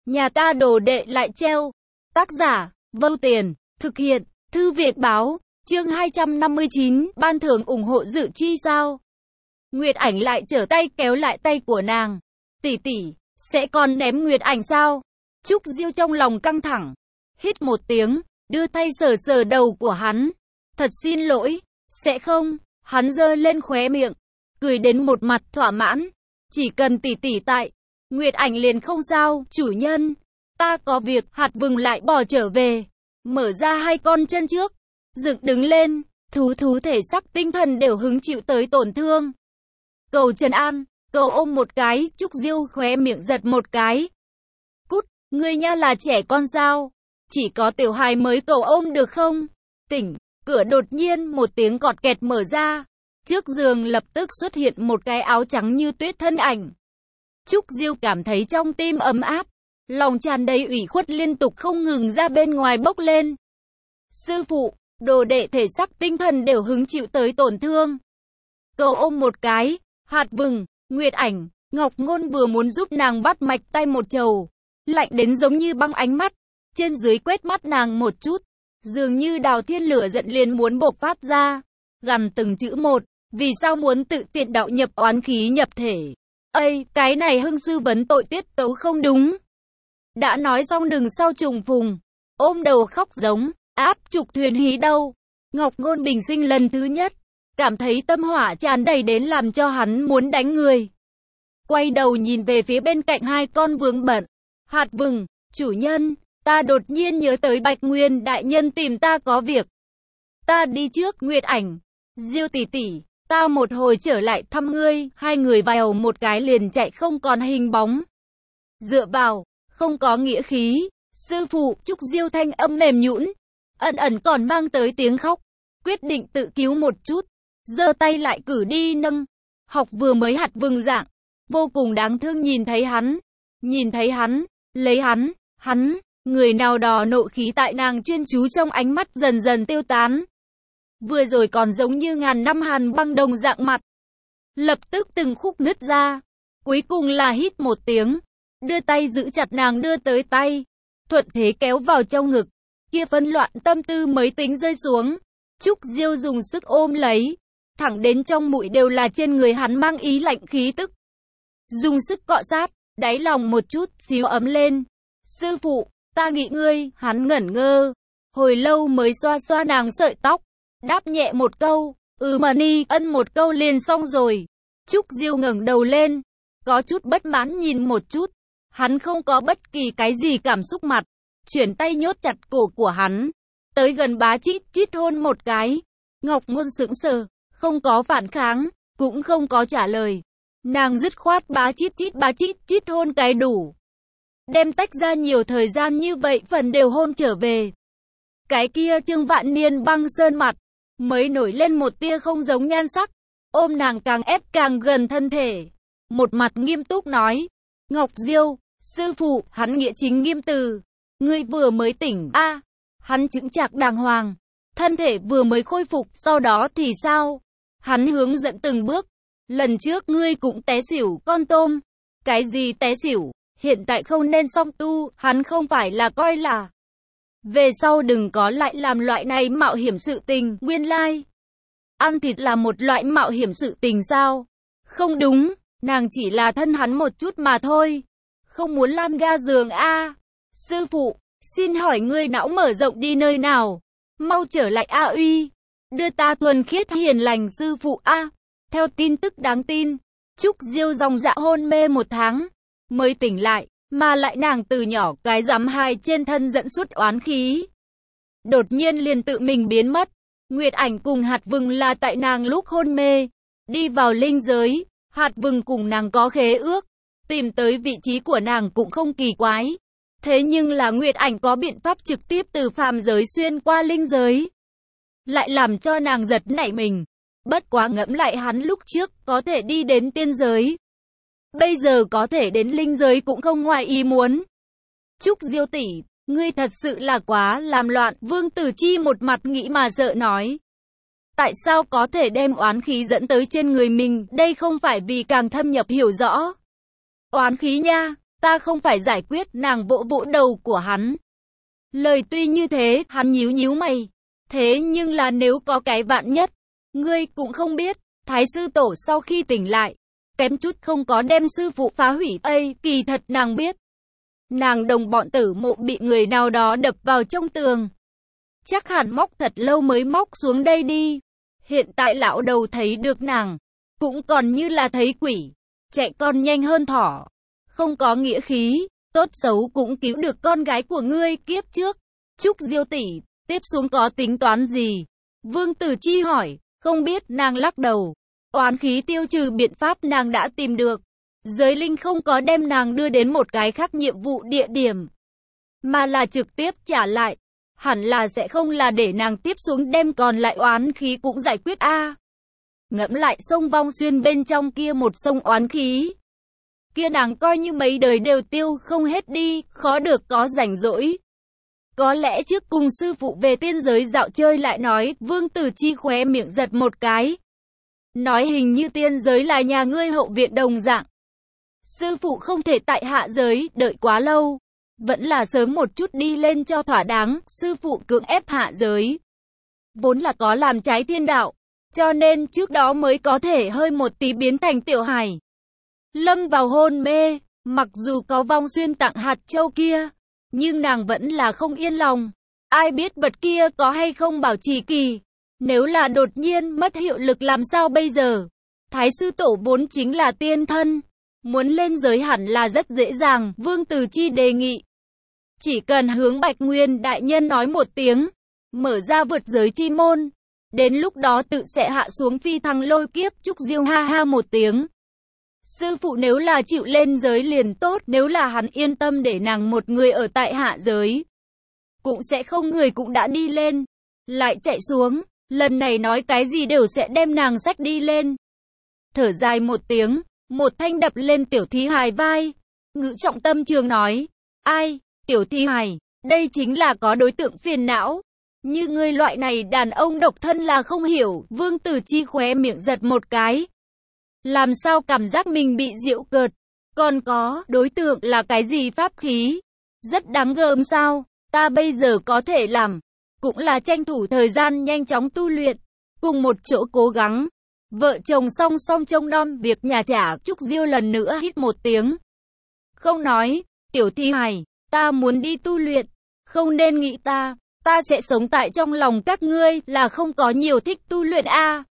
Nhà ta đồ đệ lại treo. Tác giả, Vâu Tiền, thực hiện, Thư viện báo, chương 259, ban thưởng ủng hộ dự chi sao. Nguyệt Ảnh lại trở tay kéo lại tay của nàng. Tỷ tỷ, sẽ còn ném Nguyệt Ảnh sao? Trúc Diêu trong lòng căng thẳng, hít một tiếng, đưa tay sờ sờ đầu của hắn. Thật xin lỗi, sẽ không. Hắn giơ lên khóe miệng, cười đến một mặt thỏa mãn. Chỉ cần tỷ tỷ tại, Nguyệt Ảnh liền không sao. Chủ nhân, ta có việc. Hạt Vừng lại bò trở về, mở ra hai con chân trước, dựng đứng lên. Thú thể xác tinh thần đều hứng chịu tới tổn thương. Cầu trấn an, cầu ôm một cái. Trúc Diêu khóe miệng giật một cái. Cút, ngươi nha là trẻ con sao? Chỉ có tiểu hài mới cầu ôm được không? Tỉnh. Cửa đột nhiên một tiếng cọt kẹt mở ra. Trước giường lập tức xuất hiện một cái áo trắng như tuyết thân ảnh. Trúc Diêu cảm thấy trong tim ấm áp, lòng tràn đầy ủy khuất liên tục không ngừng ra bên ngoài bốc lên. Sư phụ, đồ đệ thể xác tinh thần đều hứng chịu tới tổn thương. Cầu ôm một cái. Hạt Vừng, Nguyệt Ảnh, Ngọc Ngôn vừa muốn giúp nàng bắt mạch tay một chầu, lạnh đến giống như băng ánh mắt, trên dưới quét mắt nàng một chút, dường như đào thiên lửa giận liền muốn bộc phát ra, gằn từng chữ một, vì sao muốn tự tiện đạo nhập oán khí nhập thể. Ây, cái này Hưng sư vấn tội tiết tấu không đúng. Đã nói xong đừng sau trùng phùng, ôm đầu khóc giống, áp trục thuyền hí đâu. Ngọc Ngôn bình sinh lần thứ nhất, cảm thấy tâm hỏa tràn đầy đến làm cho hắn muốn đánh người. Quay đầu nhìn về phía bên cạnh hai con vướng bận. Hạt Vừng, chủ nhân, ta đột nhiên nhớ tới Bạch Nguyên đại nhân tìm ta có việc. Ta đi trước. Nguyệt Ảnh, Diêu tỷ tỷ, ta một hồi trở lại thăm ngươi. Hai người vào một cái liền chạy không còn hình bóng. Dựa vào, không có nghĩa khí. Sư phụ. Trúc Diêu thanh âm mềm nhũn, ẩn ẩn còn mang tới tiếng khóc. Quyết định tự cứu một chút, giơ tay lại cử đi nâng. Học vừa mới Hạt Vừng dạng, vô cùng đáng thương nhìn thấy hắn, lấy hắn, người nào đó nộ khí tại nàng chuyên chú trong ánh mắt dần dần tiêu tán. Vừa rồi còn giống như ngàn năm hàn băng đồng dạng mặt, lập tức từng khúc nứt ra. Cuối cùng là hít một tiếng, đưa tay giữ chặt nàng đưa tới tay, thuận thế kéo vào trong ngực. Kia phân loạn tâm tư mới tính rơi xuống. Trúc Diêu dùng sức ôm lấy, thẳng đến trong mũi đều là trên người hắn mang ý lạnh khí tức. Dùng sức cọ sát, đáy lòng một chút xíu ấm lên. Sư phụ, ta nghĩ ngươi. Hắn ngẩn ngơ, hồi lâu mới xoa xoa nàng sợi tóc, đáp nhẹ một câu, mà ni ân một câu liền xong rồi. Trúc Diêu ngẩng đầu lên, có chút bất mãn nhìn một chút. Hắn không có bất kỳ cái gì cảm xúc mặt, chuyển tay nhốt chặt cổ của hắn, tới gần bá chít chít hôn một cái. Ngọc Ngôn sững sờ, không có phản kháng, cũng không có trả lời. Nàng dứt khoát bá chít chít hôn cái đủ. Đem tách ra nhiều thời gian như vậy phần đều hôn trở về. Cái kia Trương Vạn Niên băng sơn mặt, mới nổi lên một tia không giống nhan sắc, ôm nàng càng ép càng gần thân thể. Một mặt nghiêm túc nói, Ngọc Diêu, sư phụ. Hắn nghĩa chính nghiêm từ, ngươi vừa mới tỉnh Hắn chững chạc đàng hoàng, thân thể vừa mới khôi phục, sau đó thì sao? Hắn hướng dẫn từng bước. Lần trước ngươi cũng té xỉu con tôm. Cái gì té xỉu? Hiện tại không nên song tu. Hắn không phải là coi là về sau đừng có lại làm loại này mạo hiểm sự tình. Nguyên lai ăn thịt là một loại mạo hiểm sự tình sao? Không đúng, nàng chỉ là thân hắn một chút mà thôi, không muốn lan ga giường Sư phụ, xin hỏi ngươi não mở rộng đi nơi nào? Mau trở lại uy, đưa ta thuần khiết hiền lành sư phụ Theo tin tức đáng tin, Trúc Diêu dòng dã hôn mê 1 tháng mới tỉnh lại, mà lại nàng từ nhỏ cái giám hai trên thân dẫn xuất oán khí, đột nhiên liền tự mình biến mất. Nguyệt Ảnh cùng Hạt Vừng là tại nàng lúc hôn mê đi vào linh giới. Hạt Vừng cùng nàng có khế ước, tìm tới vị trí của nàng cũng không kỳ quái. Thế nhưng là Nguyệt Ảnh có biện pháp trực tiếp từ phàm giới xuyên qua linh giới, lại làm cho nàng giật nảy mình. Bất quá ngẫm lại hắn lúc trước có thể đi đến tiên giới, bây giờ có thể đến linh giới cũng không ngoài ý muốn. Trúc Diêu tỷ, ngươi thật sự là quá làm loạn. Vương Tử Chi một mặt nghĩ mà sợ nói, tại sao có thể đem oán khí dẫn tới trên người mình? Đây không phải vì càng thâm nhập hiểu rõ oán khí nha, ta không phải giải quyết, nàng vỗ vỗ đầu của hắn. Lời tuy như thế, hắn nhíu nhíu mày. Thế nhưng là nếu có cái vạn nhất, ngươi cũng không biết. Thái sư tổ sau khi tỉnh lại, kém chút không có đem sư phụ phá hủy. Kỳ thật nàng biết. Nàng đồng bọn Tử Mộ bị người nào đó đập vào trong tường. Chắc hẳn móc thật lâu mới móc xuống đây đi. Hiện tại lão đầu thấy được nàng, cũng còn như là thấy quỷ. Chạy còn nhanh hơn thỏ. Không có nghĩa khí, tốt xấu cũng cứu được con gái của ngươi kiếp trước. Trúc Diêu tỷ, tiếp xuống có tính toán gì? Vương Tử Chi hỏi, không biết, nàng lắc đầu. Oán khí tiêu trừ biện pháp nàng đã tìm được. Giới linh không có đem nàng đưa đến một cái khác nhiệm vụ địa điểm, mà là trực tiếp trả lại. Hẳn là sẽ không là để nàng tiếp xuống đem còn lại oán khí cũng giải quyết a. Ngẫm lại sông Vong Xuyên bên trong kia một sông oán khí. Kia nàng coi như mấy đời đều tiêu không hết đi, khó được có rảnh rỗi. Có lẽ trước cùng sư phụ về tiên giới dạo chơi lại nói. Vương Tử Chi khóe miệng giật một cái. Nói hình như tiên giới là nhà ngươi hậu viện đồng dạng. Sư phụ không thể tại hạ giới đợi quá lâu. Vẫn là sớm một chút đi lên cho thỏa đáng. Sư phụ cưỡng ép hạ giới, vốn là có làm trái thiên đạo, cho nên trước đó mới có thể hơi một tí biến thành tiểu hài, lâm vào hôn mê. Mặc dù có Vong Xuyên tặng hạt châu kia, nhưng nàng vẫn là không yên lòng. Ai biết vật kia có hay không bảo trì kỳ, nếu là đột nhiên mất hiệu lực làm sao bây giờ? Thái sư tổ vốn chính là tiên thân, muốn lên giới hẳn là rất dễ dàng. Vương Tử Chi đề nghị, chỉ cần hướng Bạch Nguyên đại nhân nói một tiếng, mở ra vượt giới chi môn, đến lúc đó tự sẽ hạ xuống phi thăng lôi kiếp. Trúc Diêu ha ha một tiếng. Sư phụ nếu là chịu lên giới liền tốt, nếu là hắn yên tâm để nàng một người ở tại hạ giới, cũng sẽ không. Người cũng đã đi lên, lại chạy xuống, lần này nói cái gì đều sẽ đem nàng xách đi lên. Thở dài một tiếng, một thanh đập lên Tiểu Thi Hài vai, ngữ trọng tâm trường nói, ai, Tiểu Thi Hài, đây chính là có đối tượng phiền não. Như ngươi loại này đàn ông độc thân là không hiểu. Vương Tử Chi khóe miệng giật một cái. Làm sao cảm giác mình bị giễu cợt? Còn có, đối tượng là cái gì pháp khí? Rất đáng gờm sao? Ta bây giờ có thể làm, cũng là tranh thủ thời gian nhanh chóng tu luyện, cùng một chỗ cố gắng. Vợ chồng song song trông nom việc nhà trả. Trúc Diêu lần nữa hít một tiếng. Không nói, Tiểu Thi Hài, ta muốn đi tu luyện, không nên nghĩ ta sẽ sống tại trong lòng các ngươi, là không có nhiều thích tu luyện a.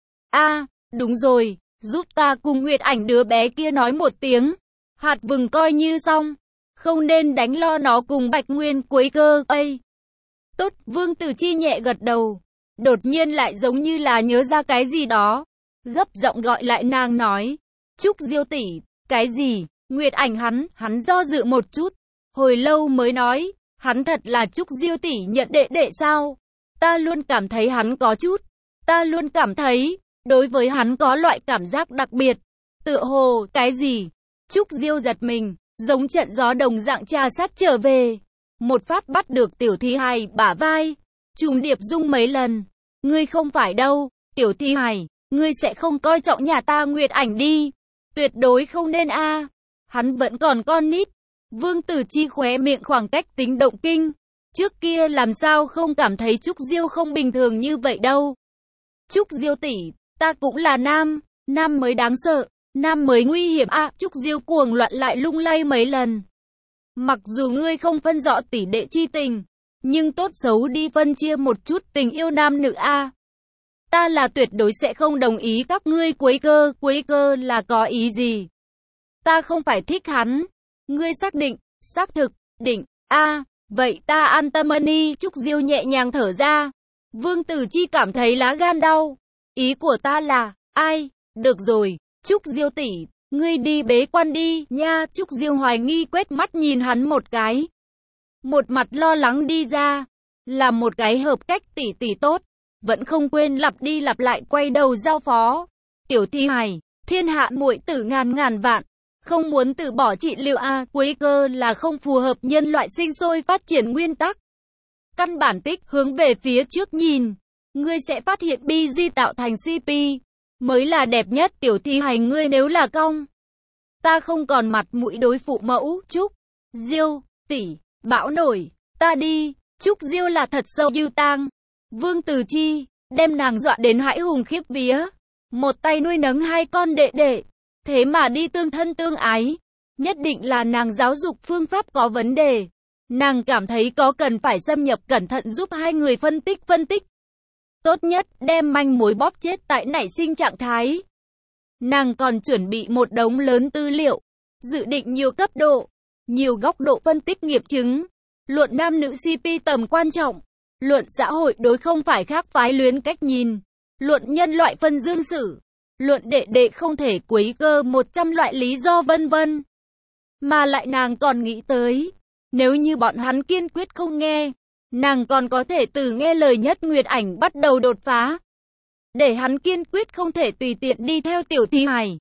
Đúng rồi, giúp ta cùng Nguyệt Ảnh đứa bé kia nói một tiếng, hạt vừng coi như xong, không nên đánh lo nó cùng Bạch Nguyên quấy cơ. Tốt, Vương Tử Chi nhẹ gật đầu, đột nhiên lại giống như là nhớ ra cái gì đó, gấp giọng gọi lại nàng nói, Trúc Diêu tỷ, cái gì? Nguyệt Ảnh hắn do dự một chút, hồi lâu mới nói, hắn thật là Trúc Diêu tỷ nhận đệ đệ sao? Ta luôn cảm thấy hắn có chút, ta luôn cảm thấy, đối với hắn có loại cảm giác đặc biệt, tựa hồ, cái gì? Trúc Diêu giật mình, giống trận gió đồng dạng trà sát trở về, một phát bắt được Tiểu Thi Hài bả vai, trùng điệp rung mấy lần. Ngươi không phải đâu, Tiểu Thi Hài, ngươi sẽ không coi trọng nhà ta Nguyệt Ảnh đi, tuyệt đối không nên a. Hắn vẫn còn con nít. Vương Tử Chi khóe miệng khoảng cách tính động kinh. Trước kia làm sao không cảm thấy Trúc Diêu không bình thường như vậy đâu. Trúc Diêu tỷ, ta cũng là nam mới đáng sợ, nam mới nguy hiểm a. Trúc Diêu cuồng loạn lại lung lay mấy lần. Mặc dù ngươi không phân rõ tỷ đệ chi tình, nhưng tốt xấu đi phân chia một chút tình yêu nam nữ a. Ta là tuyệt đối sẽ không đồng ý các ngươi quấy cơ là có ý gì? Ta không phải thích hắn. Ngươi xác định, xác thực, định, vậy ta an tâm đi. Trúc Diêu nhẹ nhàng thở ra. Vương Tử Chi cảm thấy lá gan đau. Ý của ta là, được rồi, Trúc Diêu tỷ, ngươi đi bế quan đi, nha. Trúc Diêu hoài nghi quét mắt nhìn hắn một cái. Một mặt lo lắng đi ra. Là một cái hợp cách tỷ tốt. Vẫn không quên lặp đi lặp lại quay đầu giao phó. Tiểu Thi Hài, thiên hạ muội tử ngàn vạn. Không muốn từ bỏ trị liệu quấy cơ là không phù hợp nhân loại sinh sôi phát triển nguyên tắc. Căn bản tích hướng về phía trước nhìn, ngươi sẽ phát hiện BG tạo thành CP mới là đẹp nhất. Tiểu Thi Hài, ngươi nếu là cong, ta không còn mặt mũi đối phụ mẫu. Trúc Diêu tỷ, bão nổi, ta đi. Trúc Diêu là thật sâu ưu tang. Vương Từ Chi đem nàng dọa đến hãi hùng khiếp vía. Một tay nuôi nấng hai con đệ đệ, thế mà đi tương thân tương ái. Nhất định là nàng giáo dục phương pháp có vấn đề. Nàng cảm thấy có cần phải xâm nhập cẩn thận giúp hai người phân tích. Tốt nhất đem manh mối bóp chết tại nảy sinh trạng thái. Nàng còn chuẩn bị một đống lớn tư liệu, dự định nhiều cấp độ, nhiều góc độ phân tích nghiệm chứng. Luận nam nữ CP tầm quan trọng, luận xã hội đối không phải khác phái luyến cách nhìn, luận nhân loại phân dương sử, luận đệ đệ không thể quấy cơ 100 loại lý do vân vân. Mà lại nàng còn nghĩ tới, nếu như bọn hắn kiên quyết không nghe, nàng còn có thể từ nghe lời Nhất Nguyệt Ảnh bắt đầu đột phá. Để hắn kiên quyết không thể tùy tiện đi theo tiểu thi hài.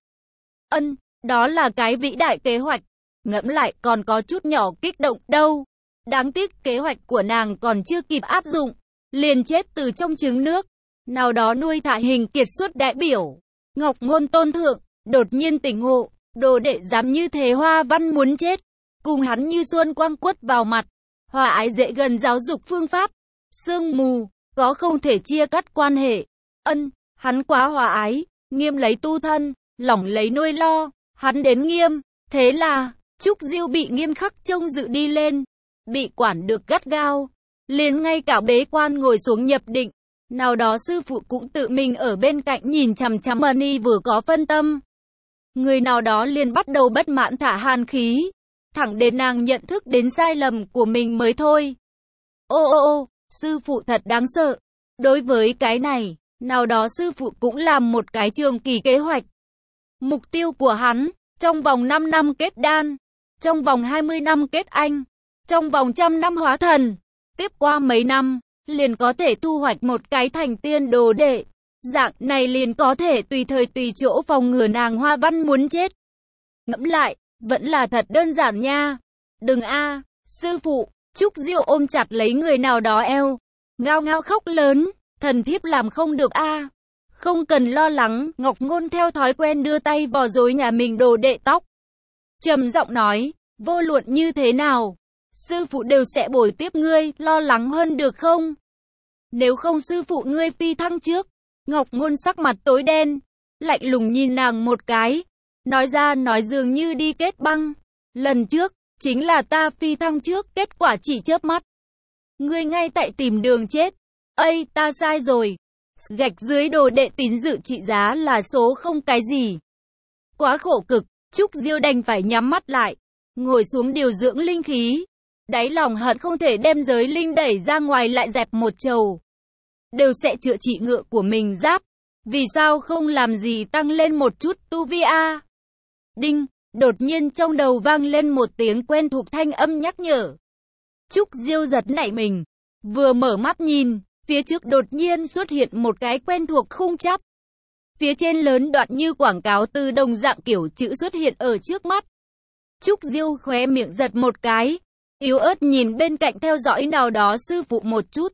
Đó là cái vĩ đại kế hoạch. Ngẫm lại còn có chút nhỏ kích động đâu. Đáng tiếc kế hoạch của nàng còn chưa kịp áp dụng, liền chết từ trong trứng nước. Nào đó nuôi thả hình kiệt xuất đại biểu Ngọc Ngôn tôn thượng, đột nhiên tỉnh ngộ, đồ đệ dám như thế Hoa Văn muốn chết. Cùng hắn như xuân quang quất vào mặt. Hòa ái dễ gần giáo dục phương pháp. Sương mù, có không thể chia cắt quan hệ. Hắn quá hòa ái, nghiêm lấy tu thân, lỏng lấy nuôi lo. Hắn đến nghiêm, thế là Trúc Diêu bị nghiêm khắc trông dự đi lên. Bị quản được gắt gao, liền ngay cả bế quan ngồi xuống nhập định. Nào đó sư phụ cũng tự mình ở bên cạnh nhìn chằm chằm Mani vừa có phân tâm. Người nào đó liền bắt đầu bất mãn thả hàn khí. Thẳng đến nàng nhận thức đến sai lầm của mình mới thôi. Ô, sư phụ thật đáng sợ. Đối với cái này, nào đó sư phụ cũng làm một cái trường kỳ kế hoạch. Mục tiêu của hắn, trong vòng 5 năm kết đan, trong vòng 20 năm kết anh, trong vòng 100 năm hóa thần. Tiếp qua mấy năm, liền có thể thu hoạch một cái thành tiên đồ đệ. Dạng này liền có thể tùy thời tùy chỗ phòng ngừa nàng Hoa Văn muốn chết. Ngẫm lại, vẫn là thật đơn giản nha. Đừng a, sư phụ. Trúc Diêu ôm chặt lấy người nào đó eo, ngao ngao khóc lớn, thần thiếp làm không được a. Không cần lo lắng, Ngọc Ngôn theo thói quen đưa tay vò rối nhà mình đồ đệ tóc. Trầm giọng nói, vô luận như thế nào, sư phụ đều sẽ bồi tiếp ngươi, lo lắng hơn được không? Nếu không sư phụ ngươi phi thăng trước. Ngọc Ngôn sắc mặt tối đen, lạnh lùng nhìn nàng một cái, nói ra nói dường như đi kết băng. Lần trước, chính là ta phi thăng trước, kết quả chỉ chớp mắt. Ngươi ngay tại tìm đường chết. Ây, ta sai rồi. Gạch dưới đồ đệ tín dự trị giá là số không cái gì. Quá khổ cực, Trúc Diêu đành phải nhắm mắt lại, ngồi xuống điều dưỡng linh khí. Đáy lòng hận không thể đem giới linh đẩy ra ngoài lại dẹp một chầu. Đều sẽ chữa trị ngựa của mình giáp. Vì sao không làm gì tăng lên một chút tu vi a? Đinh, đột nhiên trong đầu vang lên một tiếng quen thuộc thanh âm nhắc nhở. Trúc Diêu giật nảy mình, vừa mở mắt nhìn, phía trước đột nhiên xuất hiện một cái quen thuộc khung chắp. Phía trên lớn đoạn như quảng cáo từ đồng dạng kiểu chữ xuất hiện ở trước mắt. Trúc Diêu khóe miệng giật một cái, yếu ớt nhìn bên cạnh theo dõi nào đó sư phụ một chút.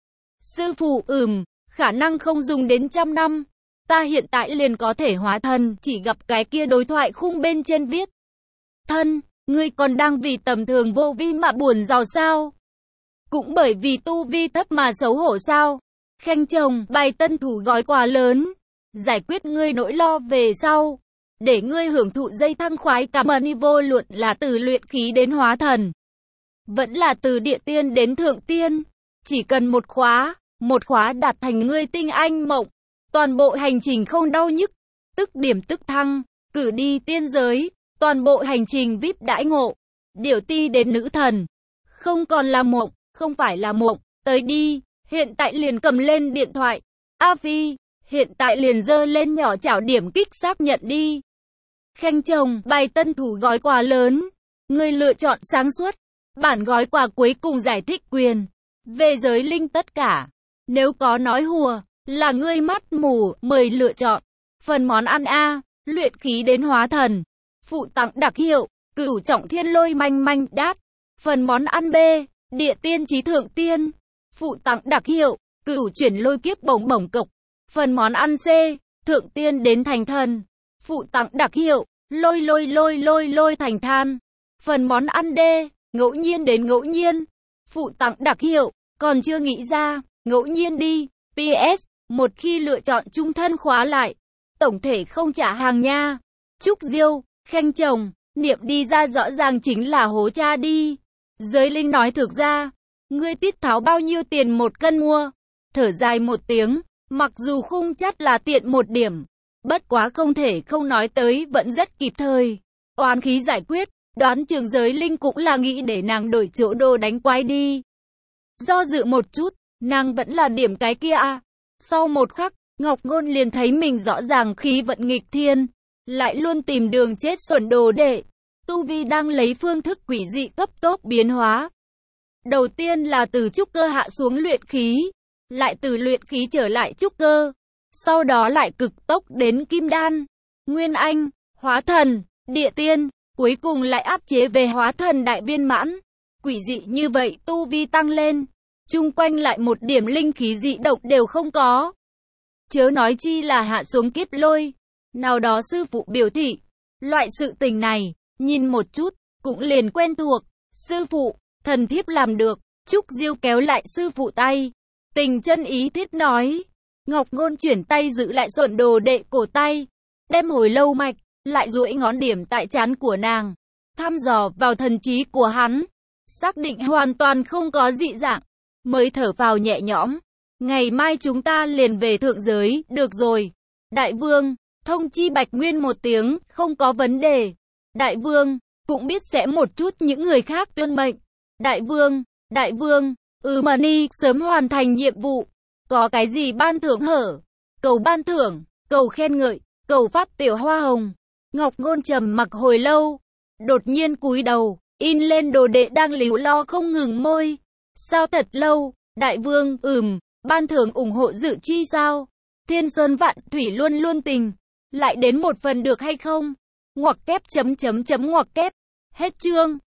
Sư phụ, khả năng không dùng đến 100 năm. Ta hiện tại liền có thể hóa thần, chỉ gặp cái kia đối thoại khung bên trên viết. Thân, ngươi còn đang vì tầm thường vô vi mà buồn giàu sao? Cũng bởi vì tu vi thấp mà xấu hổ sao? Khanh chồng, bài tân thủ gói quà lớn, giải quyết ngươi nỗi lo về sau, để ngươi hưởng thụ dây thăng khoái cảm ơn. Vô luận là từ luyện khí đến hóa thần, vẫn là từ địa tiên đến thượng tiên, chỉ cần một khóa đạt thành ngươi tinh anh mộng, toàn bộ hành trình không đau nhức, tức điểm tức thăng, cử đi tiên giới, toàn bộ hành trình VIP đãi ngộ, điểu ti đến nữ thần, không còn là mộng, không phải là mộng, tới đi, hiện tại liền cầm lên điện thoại, A Phi, hiện tại liền giơ lên nhỏ chảo điểm kích xác nhận đi. Khanh chồng, bài tân thủ gói quà lớn, ngươi lựa chọn sáng suốt, bản gói quà cuối cùng giải thích quyền về giới linh tất cả, nếu có nói hùa, là ngươi mắt mù. 10 lựa chọn, phần món ăn A, luyện khí đến hóa thần, phụ tặng đặc hiệu, cửu trọng thiên lôi manh manh đát, phần món ăn B, địa tiên chí thượng tiên, phụ tặng đặc hiệu, cửu chuyển lôi kiếp bổng bổng cộc, phần món ăn C, thượng tiên đến thành thần, phụ tặng đặc hiệu, lôi thành than. Phần món ăn D, ngẫu nhiên đến ngẫu nhiên. Phụ tặng đặc hiệu, còn chưa nghĩ ra, ngẫu nhiên đi. PS, một khi lựa chọn chung thân khóa lại, tổng thể không trả hàng nha. Trúc Diêu, khen chồng, niệm đi ra rõ ràng chính là hố cha đi. Giới Linh nói thực ra, ngươi tít tháo bao nhiêu tiền một cân mua. Thở dài một tiếng, mặc dù khung chắt là tiện một điểm, bất quá không thể không nói tới vẫn rất kịp thời. Oán khí giải quyết, đoán chừng Giới Linh cũng là nghĩ để nàng đổi chỗ đồ đánh quái đi. Do dự một chút, nàng vẫn là điểm cái kia à. Sau một khắc, Ngọc Ngôn liền thấy mình rõ ràng khí vận nghịch thiên, lại luôn tìm đường chết xuẩn đồ đệ. Tu vi đang lấy phương thức quỷ dị cấp tốc biến hóa. Đầu tiên là từ trúc cơ hạ xuống luyện khí, lại từ luyện khí trở lại trúc cơ, sau đó lại cực tốc đến kim đan, nguyên anh, hóa thần, địa tiên, cuối cùng lại áp chế về hóa thần đại viên mãn. Quỷ dị như vậy tu vi tăng lên, chung quanh lại một điểm linh khí dị độc đều không có. Chớ nói chi là hạ xuống kiếp lôi. Nào đó sư phụ biểu thị, loại sự tình này, nhìn một chút, cũng liền quen thuộc. Sư phụ, thần thiếp làm được. Trúc Diêu kéo lại sư phụ tay, tình chân ý thiết nói. Ngọc Ngôn chuyển tay giữ lại xuẩn đồ đệ cổ tay, đem hồi lâu mạch, lại duỗi ngón điểm tại trán của nàng, thăm dò vào thần trí của hắn, xác định hoàn toàn không có dị dạng, mới thở phào nhẹ nhõm. Ngày mai chúng ta liền về thượng giới, được rồi. Đại vương, thông chi Bạch Nguyên một tiếng, không có vấn đề. Đại vương, cũng biết sẽ một chút những người khác tuân mệnh. Đại vương, mà ni, sớm hoàn thành nhiệm vụ. Có cái gì ban thưởng hở? Cầu ban thưởng, cầu khen ngợi, cầu phát tiểu hoa hồng. Ngọc Ngôn trầm mặc hồi lâu, đột nhiên cúi đầu, in lên đồ đệ đang líu lo không ngừng môi. Sao thật lâu? Đại vương, ban thưởng ủng hộ dự chi sao? Thiên Sơn Vạn Thủy luôn luôn tình, lại đến một phần được hay không? Ngoặc kép chấm ngoặc kép. Hết chương.